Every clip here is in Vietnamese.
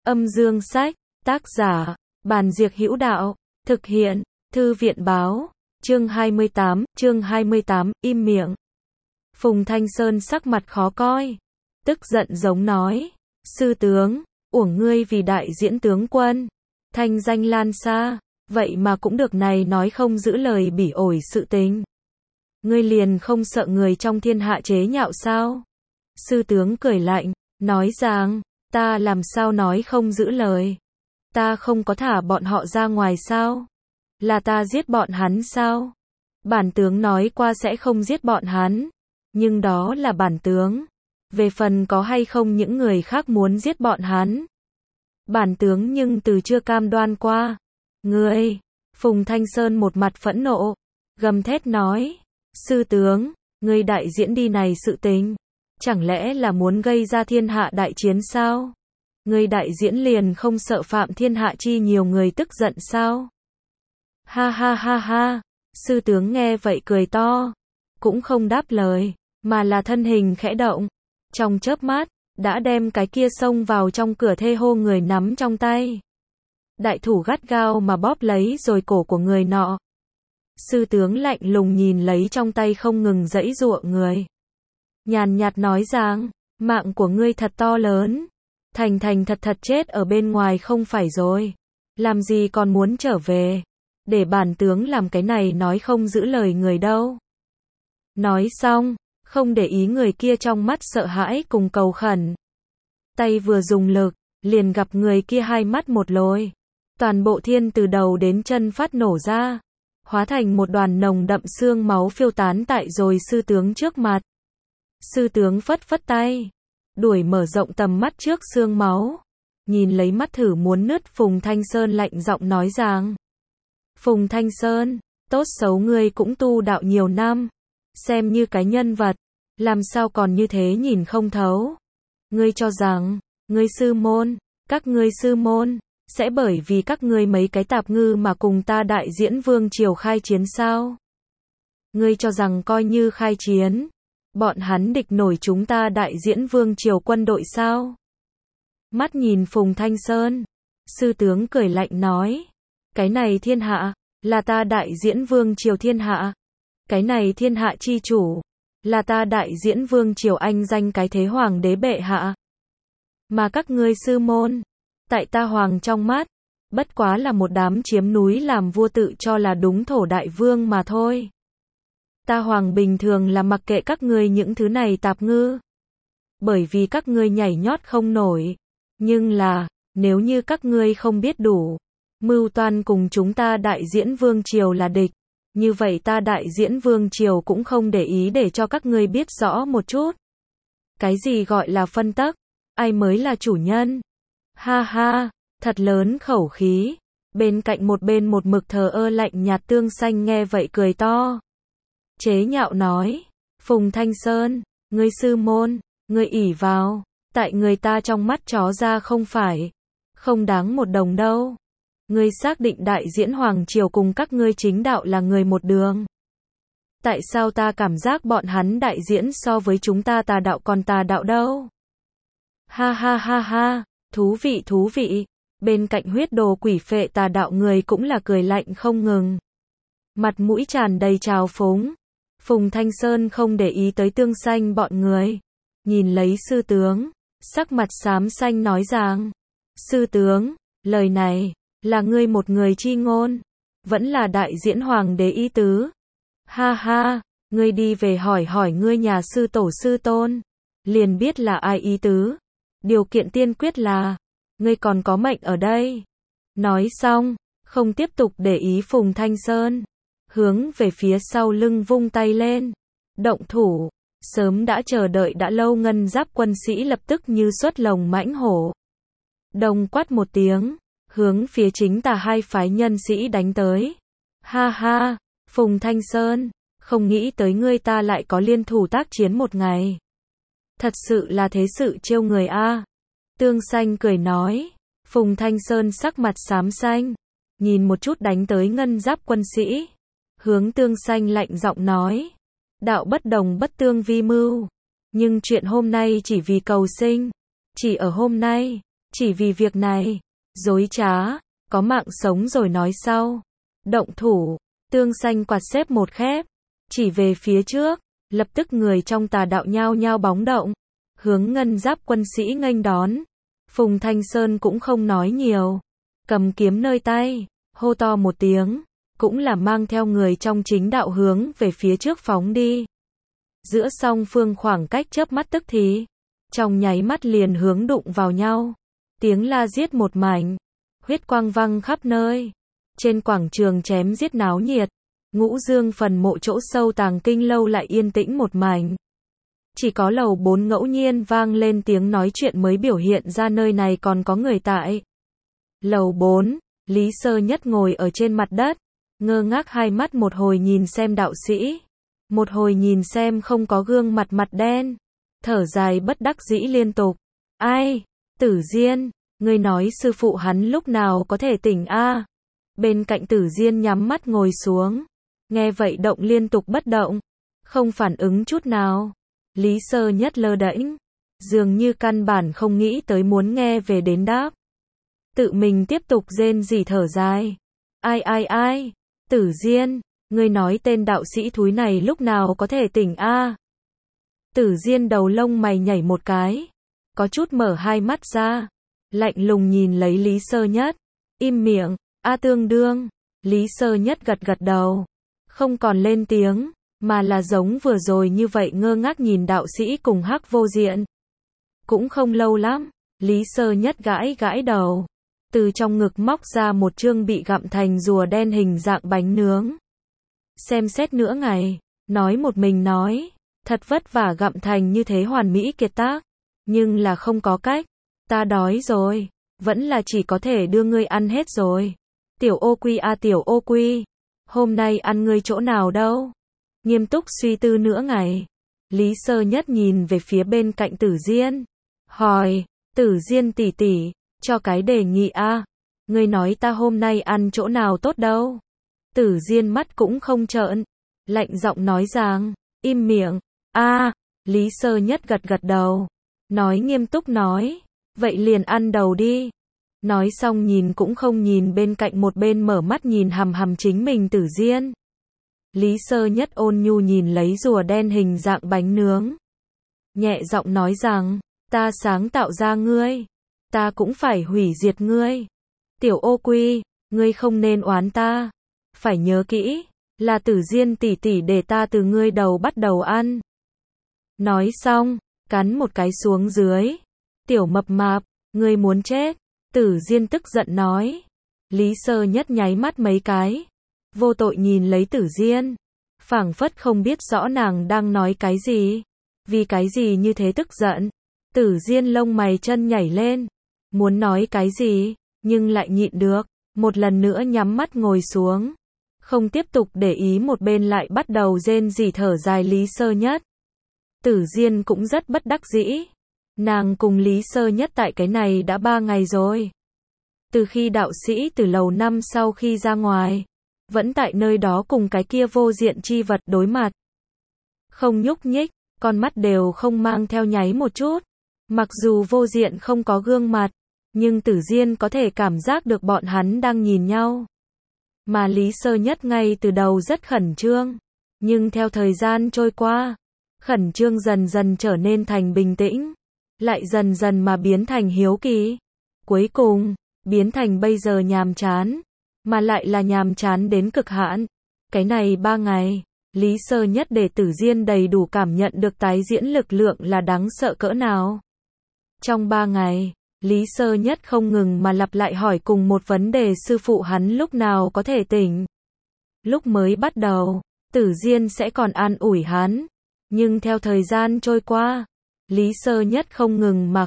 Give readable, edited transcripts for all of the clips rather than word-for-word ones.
Âm dương sách, tác giả, Bàn Diệc Hữu Đạo, thực hiện, Thư viện báo, chương 28, im miệng. Phùng Thanh Sơn sắc mặt khó coi, tức giận giống nói, sư tướng, uổng ngươi vì đại diễn tướng quân, thanh danh lan xa, vậy mà cũng được này nói không giữ lời bỉ ổi sự tình. Ngươi liền không sợ người trong thiên hạ chế nhạo sao? Sư tướng cười lạnh, nói rằng, ta làm sao nói không giữ lời? Ta không có thả bọn họ ra ngoài sao? Là ta giết bọn hắn sao? Bản tướng nói qua sẽ không giết bọn hắn, nhưng đó là bản tướng. Về phần có hay không những người khác muốn giết bọn hắn, bản tướng nhưng từ chưa cam đoan qua. Ngươi, Phùng Thanh Sơn một mặt phẫn nộ, gầm thét nói, sư tướng, ngươi đại diễn đi này sự tình, chẳng lẽ là muốn gây ra thiên hạ đại chiến sao? Ngươi đại diễn liền không sợ phạm thiên hạ chi nhiều người tức giận sao? Ha ha ha ha, sư tướng nghe vậy cười to, cũng không đáp lời, mà là thân hình khẽ động, trong chớp mắt, đã đem cái kia xông vào trong cửa thê hô người nắm trong tay. Đại thủ gắt gao mà bóp lấy rồi cổ của người nọ. Sư tướng lạnh lùng nhìn lấy trong tay không ngừng giãy giụa người. Nhàn nhạt nói rằng, mạng của ngươi thật to lớn, thành thật chết ở bên ngoài không phải rồi, làm gì còn muốn trở về, để bản tướng làm cái này nói không giữ lời người đâu. Nói xong, không để ý người kia trong mắt sợ hãi cùng cầu khẩn. Tay vừa dùng lực, liền gặp người kia hai mắt một lồi. Toàn bộ thiên từ đầu đến chân phát nổ ra, hóa thành một đoàn nồng đậm xương máu phiêu tán tại rồi sư tướng trước mặt. Sư tướng phất phất tay, đuổi mở rộng tầm mắt trước xương máu, nhìn lấy mắt thử muốn nứt Phùng Thanh Sơn lạnh giọng nói rằng, Phùng Thanh Sơn, tốt xấu ngươi cũng tu đạo nhiều năm, xem như cái nhân vật, làm sao còn như thế nhìn không thấu. Ngươi cho rằng, ngươi sư môn, các ngươi sư môn, sẽ bởi vì các ngươi mấy cái tạp ngư mà cùng ta đại diễn vương triều khai chiến sao? Ngươi cho rằng coi như khai chiến, bọn hắn địch nổi chúng ta đại diễn vương triều quân đội sao? Mắt nhìn Phùng Thanh Sơn, sư tướng cười lạnh nói, cái này thiên hạ, là ta đại diễn vương triều thiên hạ. Cái này thiên hạ chi chủ, là ta đại diễn vương triều anh danh cái thế hoàng đế bệ hạ. Mà các ngươi sư môn, tại ta hoàng trong mắt, bất quá là một đám chiếm núi làm vua tự cho là đúng thổ đại vương mà thôi. Ta hoàng bình thường là mặc kệ các ngươi những thứ này tạp ngư, bởi vì các ngươi nhảy nhót không nổi. Nhưng là, nếu như các ngươi không biết đủ, mưu toan cùng chúng ta đại diễn vương triều là địch, như vậy ta đại diễn vương triều cũng không để ý để cho các ngươi biết rõ một chút. Cái gì gọi là phân tắc, ai mới là chủ nhân? Ha ha, thật lớn khẩu khí. Bên cạnh một bên một mực thờ ơ lạnh nhạt Tương Xanh nghe vậy cười to. Chế nhạo nói, Phùng Thanh Sơn, ngươi sư môn, ngươi ỷ vào, tại người ta trong mắt chó ra không phải, không đáng một đồng đâu. Ngươi xác định đại diễn hoàng triều cùng các ngươi chính đạo là người một đường. Tại sao ta cảm giác bọn hắn đại diễn so với chúng ta tà đạo còn tà đạo đâu? Ha ha ha ha, thú vị. Bên cạnh huyết đồ quỷ phệ tà đạo người cũng là cười lạnh không ngừng. Mặt mũi tràn đầy trào phúng. Phùng Thanh Sơn không để ý tới Tương Xanh bọn người. Nhìn lấy sư tướng, sắc mặt xám xanh nói rằng, sư tướng, lời này, là ngươi một người chi ngôn, vẫn là đại diễn hoàng đế ý tứ. Ha ha, ngươi đi về hỏi ngươi nhà sư tổ sư tôn, liền biết là ai ý tứ. Điều kiện tiên quyết là, ngươi còn có mệnh ở đây. Nói xong, không tiếp tục để ý Phùng Thanh Sơn, hướng về phía sau lưng vung tay lên, động thủ. Sớm đã chờ đợi đã lâu ngân giáp quân sĩ lập tức như xuất lồng mãnh hổ. Đồng quát một tiếng, hướng phía chính tà hai phái nhân sĩ đánh tới. Ha ha, Phùng Thanh Sơn, không nghĩ tới ngươi ta lại có liên thủ tác chiến một ngày. Thật sự là thế sự trêu người a. Tương Xanh cười nói. Phùng Thanh Sơn sắc mặt xám xanh, nhìn một chút đánh tới ngân giáp quân sĩ, hướng Tương Xanh lạnh giọng nói, đạo bất đồng bất tương vi mưu, nhưng chuyện hôm nay chỉ vì cầu sinh, chỉ ở hôm nay, Chỉ vì việc này, dối trá, có mạng sống rồi nói sau. Động thủ, tương xanh quạt xếp một khép, chỉ về phía trước, lập tức người trong tà đạo nhao nhao bóng động, hướng ngân giáp quân sĩ nghênh đón. Phùng Thanh Sơn cũng không nói nhiều, cầm kiếm nơi tay, hô to một tiếng, cũng là mang theo người trong chính đạo hướng về phía trước phóng đi. Giữa song phương khoảng cách chớp mắt tức thì, trong nháy mắt liền hướng đụng vào nhau. Tiếng la giết một mảnh, huyết quang văng khắp nơi. Trên quảng trường chém giết náo nhiệt, Ngũ Dương phần mộ chỗ sâu Tàng Kinh lâu lại yên tĩnh một mảnh. Chỉ có lầu 4 ngẫu nhiên vang lên tiếng nói chuyện mới biểu hiện ra nơi này còn có người tại. Lầu 4, Lý Sơ Nhất ngồi ở trên mặt đất, ngơ ngác hai mắt một hồi nhìn xem đạo sĩ, một hồi nhìn xem không có gương mặt mặt đen, thở dài bất đắc dĩ liên tục. Ai, Tử Diên, ngươi nói sư phụ hắn lúc nào có thể tỉnh a? Bên cạnh Tử Diên nhắm mắt ngồi xuống, nghe vậy động liên tục bất động, không phản ứng chút nào. Lý Sơ Nhất lơ đễnh, dường như căn bản không nghĩ tới muốn nghe về đến đáp. Tự mình tiếp tục rên rỉ thở dài. Ai, Tử Diên, ngươi nói tên đạo sĩ thúi này lúc nào có thể tỉnh a? Tử Diên đầu lông mày nhảy một cái, có chút mở hai mắt ra, lạnh lùng nhìn lấy Lý Sơ Nhất, im miệng, a tương đương. Lý Sơ Nhất gật gật đầu, không còn lên tiếng, mà là giống vừa rồi như vậy ngơ ngác nhìn đạo sĩ cùng Hắc Vô Diện. Cũng không lâu lắm, Lý Sơ Nhất gãi gãi đầu, từ trong ngực móc ra một chương bị gặm thành rùa đen hình dạng bánh nướng. Xem xét nửa ngày, nói một mình nói, thật vất vả gặm thành như thế hoàn mỹ kiệt tác, nhưng là không có cách, ta đói rồi, vẫn là chỉ có thể đưa ngươi ăn hết rồi. Tiểu Ô Quy a Tiểu Ô Quy, hôm nay ăn ngươi chỗ nào đâu? Nghiêm túc suy tư nửa ngày, Lý Sơ Nhất nhìn về phía bên cạnh Tử Diên, hỏi, Tử Diên tỷ tỷ, cho cái đề nghị a, ngươi nói ta hôm nay ăn chỗ nào tốt đâu? Tử Diên mắt cũng không trợn, lạnh giọng nói rằng, im miệng. A, Lý Sơ Nhất gật gật đầu, nói nghiêm túc nói, vậy liền ăn đầu đi. Nói xong nhìn cũng không nhìn bên cạnh một bên mở mắt nhìn hằm hằm chính mình Tử Diên. Lý Sơ Nhất ôn nhu nhìn lấy rùa đen hình dạng bánh nướng, nhẹ giọng nói rằng, ta sáng tạo ra ngươi, ta cũng phải hủy diệt ngươi. Tiểu Ô Quy, ngươi không nên oán ta, phải nhớ kỹ, là Tử Diên tỷ tỷ để ta từ ngươi đầu bắt đầu ăn. Nói xong, cắn một cái xuống dưới. Tiểu mập mạp, ngươi muốn chết. Tử Diên tức giận nói. Lý Sơ Nhất nháy mắt mấy cái, vô tội nhìn lấy Tử Diên, phảng phất không biết rõ nàng đang nói cái gì, vì cái gì như thế tức giận. Tử Diên lông mày chân nhảy lên, muốn nói cái gì, nhưng lại nhịn được, một lần nữa nhắm mắt ngồi xuống, không tiếp tục để ý một bên lại bắt đầu rên rỉ thở dài Lý Sơ Nhất. Tử Diên cũng rất bất đắc dĩ, nàng cùng Lý Sơ Nhất tại cái này đã 3 ngày rồi. Từ khi đạo sĩ từ lầu 5 sau khi ra ngoài, vẫn tại nơi đó cùng cái kia vô diện chi vật đối mặt. Không nhúc nhích, con mắt đều không mang theo nháy một chút. Mặc dù vô diện không có gương mặt, nhưng Tử Diên có thể cảm giác được bọn hắn đang nhìn nhau. Mà Lý Sơ Nhất ngay từ đầu rất khẩn trương, nhưng theo thời gian trôi qua, khẩn trương dần dần trở nên thành bình tĩnh, lại dần dần mà biến thành hiếu kỳ. Cuối cùng, biến thành bây giờ nhàm chán, mà lại là nhàm chán đến cực hạn. Cái này 3 ngày, Lý Sơ Nhất để Tử Diên đầy đủ cảm nhận được tái diễn lực lượng là đáng sợ cỡ nào. Trong 3 ngày, Lý Sơ Nhất không ngừng mà lặp lại hỏi cùng một vấn đề sư phụ hắn lúc nào có thể tỉnh. Lúc mới bắt đầu, Tử Diên sẽ còn an ủi hắn, nhưng theo thời gian trôi qua, Lý Sơ Nhất không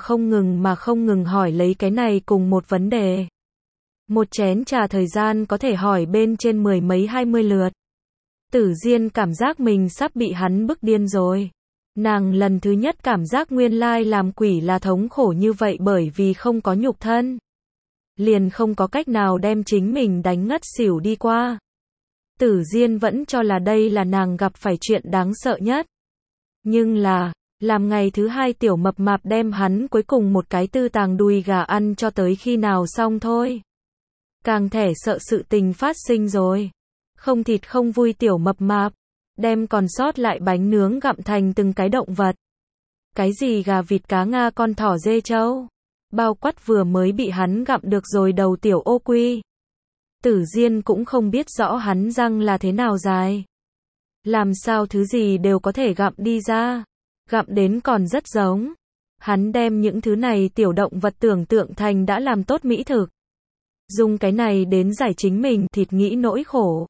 ngừng hỏi lấy cái này cùng một vấn đề. Một chén trà thời gian có thể hỏi bên trên 10 mấy 20 lượt. Tử Diên cảm giác mình sắp bị hắn bức điên rồi. Nàng lần thứ nhất cảm giác nguyên lai làm quỷ là thống khổ như vậy bởi vì không có nhục thân. Liền không có cách nào đem chính mình đánh ngất xỉu đi qua. Tử Diên vẫn cho là đây là nàng gặp phải chuyện đáng sợ nhất. Nhưng là, Làm ngày thứ hai tiểu mập mạp đem hắn cuối cùng một cái tư tàng đùi gà ăn cho tới khi nào xong thôi. Càng thẻ sợ sự tình phát sinh rồi. Không thịt không vui tiểu mập mạp, đem còn sót lại bánh nướng gặm thành từng cái động vật. Cái gì gà vịt cá Nga con thỏ dê trâu, bao quát vừa mới bị hắn gặm được rồi đầu tiểu ô quy. Tử Diên cũng không biết rõ hắn răng là thế nào dài. Làm sao thứ gì đều có thể gặm đi ra. Gặm đến còn rất giống. Hắn đem những thứ này tiểu động vật tưởng tượng thành đã làm tốt mỹ thực. Dùng cái này đến giải chính mình thịt nghĩ nỗi khổ.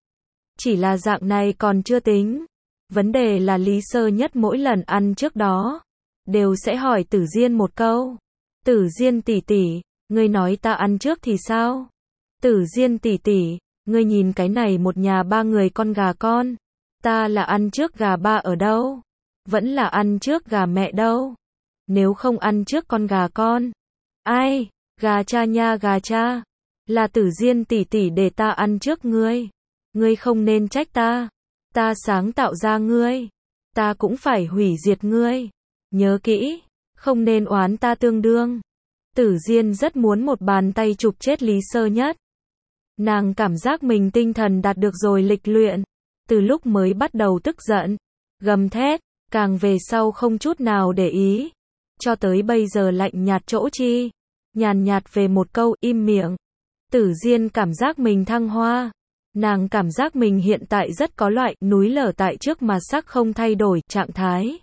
Chỉ là dạng này còn chưa tính. Vấn đề là Lý Sơ Nhất mỗi lần ăn trước đó đều sẽ hỏi Tử Diên một câu. Tử Diên tỷ tỷ, ngươi nói ta ăn trước thì sao? Tử Diên tỷ tỷ, ngươi nhìn cái này một nhà ba người con gà con. Ta là ăn trước gà ba ở đâu? Vẫn là ăn trước gà mẹ đâu? Nếu không ăn trước con gà con. Ai? Gà cha nha gà cha. Là Tử Diên tỷ tỷ để ta ăn trước ngươi. Ngươi không nên trách ta. Ta sáng tạo ra ngươi. Ta cũng phải hủy diệt ngươi. Nhớ kỹ. Không nên oán ta tương đương. Tử Diên rất muốn một bàn tay chụp chết Lý Sơ Nhất. Nàng cảm giác mình tinh thần đạt được rồi lịch luyện. Từ lúc mới bắt đầu tức giận, gầm thét, càng về sau không chút nào để ý. Cho tới bây giờ lạnh nhạt chỗ chi. Nhàn nhạt về một câu im miệng. Tử Diên cảm giác mình thăng hoa. Nàng cảm giác mình hiện tại rất có loại núi lở tại trước mà sắc không thay đổi trạng thái.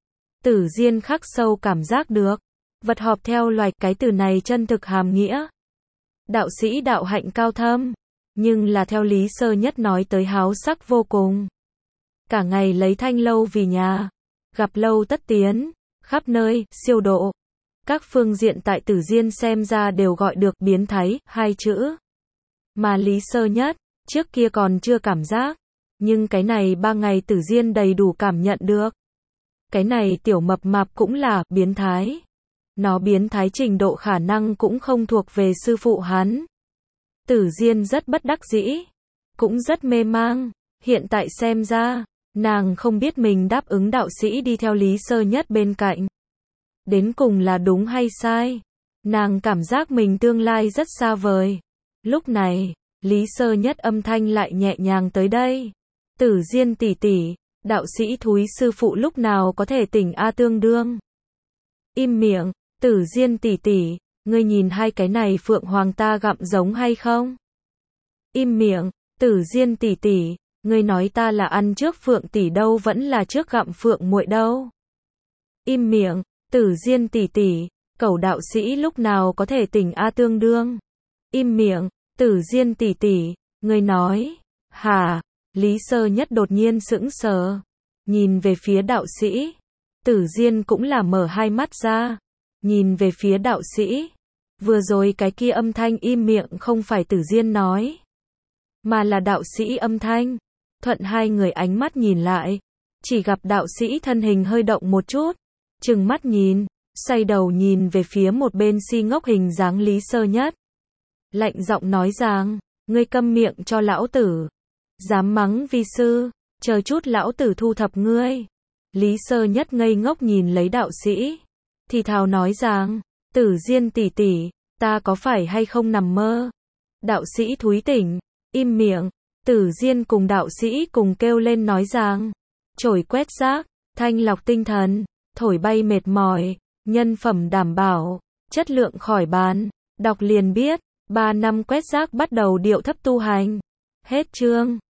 Tử Diên khắc sâu cảm giác được. Vật họp theo loài cái từ này chân thực hàm nghĩa. Đạo sĩ đạo hạnh cao thâm. Nhưng là theo Lý Sơ Nhất nói tới háo sắc vô cùng. Cả ngày lấy thanh lâu vì nhà. Gặp lâu tất tiến. Khắp nơi, siêu độ. Các phương diện tại Tử Diên xem ra đều gọi được biến thái, hai chữ. Mà Lý Sơ Nhất, trước kia còn chưa cảm giác. Nhưng cái này 3 ngày Tử Diên đầy đủ cảm nhận được. Cái này tiểu mập mạp cũng là biến thái. Nó biến thái trình độ khả năng cũng không thuộc về sư phụ hắn. Tử Diên rất bất đắc dĩ. Cũng rất mê mang. Hiện tại xem ra, nàng không biết mình đáp ứng đạo sĩ đi theo Lý Sơ Nhất bên cạnh. Đến cùng là đúng hay sai. Nàng cảm giác mình tương lai rất xa vời. Lúc này, Lý Sơ Nhất âm thanh lại nhẹ nhàng tới đây. Tử Diên tỷ tỷ, đạo sĩ thúi sư phụ lúc nào có thể tỉnh a tương đương. Im miệng, Tử Diên tỷ tỷ, ngươi nhìn hai cái này phượng hoàng ta gặm giống hay không? Im miệng, Tử Diên tỷ tỷ, ngươi nói ta là ăn trước phượng tỷ đâu vẫn là trước gặm phượng muội đâu? Im miệng, Tử Diên tỷ tỷ, cẩu đạo sĩ lúc nào có thể tỉnh a tương đương? Im miệng, Tử Diên tỷ tỷ, ngươi nói, hả? Lý Sơ Nhất đột nhiên sững sờ, nhìn về phía đạo sĩ. Tử Diên cũng là mở hai mắt ra, nhìn về phía đạo sĩ. Vừa rồi cái kia âm thanh im miệng không phải Tử Diên nói, mà là đạo sĩ âm thanh. Thuận hai người ánh mắt nhìn lại, chỉ gặp đạo sĩ thân hình hơi động một chút, trừng mắt nhìn, xoay đầu nhìn về phía một bên si ngốc hình dáng Lý Sơ Nhất. Lạnh giọng nói rằng, ngươi câm miệng cho lão tử. Dám mắng vi sư, chờ chút lão tử thu thập ngươi. Lý Sơ Nhất ngây ngốc nhìn lấy đạo sĩ, thì thào nói rằng, Tử Diên tỷ tỷ, ta có phải hay không nằm mơ? Đạo sĩ thúi tỉnh, im miệng. Tử Diên cùng đạo sĩ cùng kêu lên nói rằng, chổi quét rác, thanh lọc tinh thần, thổi bay mệt mỏi, nhân phẩm đảm bảo, chất lượng khỏi bàn. Đọc liền biết, 3 năm quét rác bắt đầu điệu thấp tu hành. Hết chương.